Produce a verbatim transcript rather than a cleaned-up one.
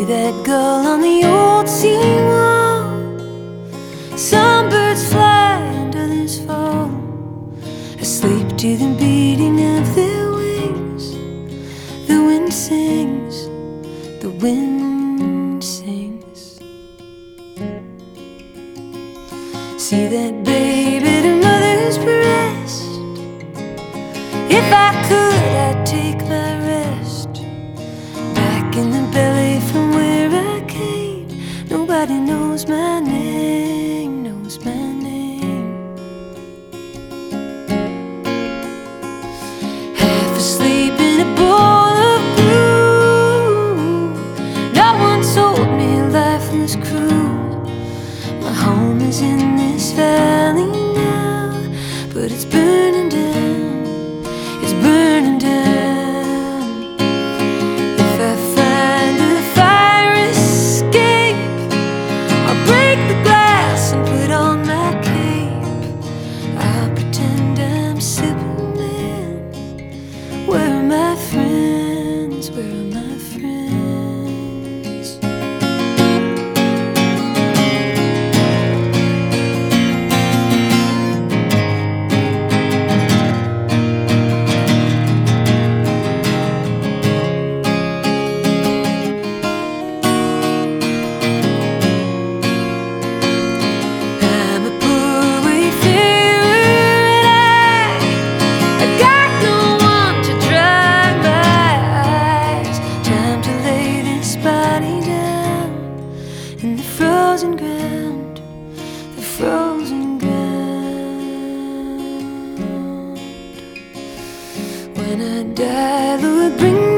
See that girl on the old seawall. Some birds fly and others fall, asleep to the beating of their wings. The wind sings, the wind sings. See that babe at her mother's breast. If I could, I'd take my rest back in the belly from where I came. Nobody knows my name, knows my name. Half asleep in a bowl of glue. No one told me life was cruel. My home is in this valley now, but it's burning down, it's burning down. If I find a fire escape, I'll break the glass and put on my cape. I'll pretend I'm Superman. Where are my friends? Where are my friends? I'm a poor wayfarer and I, I got no one to dry my eyes. Time to lay this body down in the frozen ground, the frozen ground. When I die, Lord, bring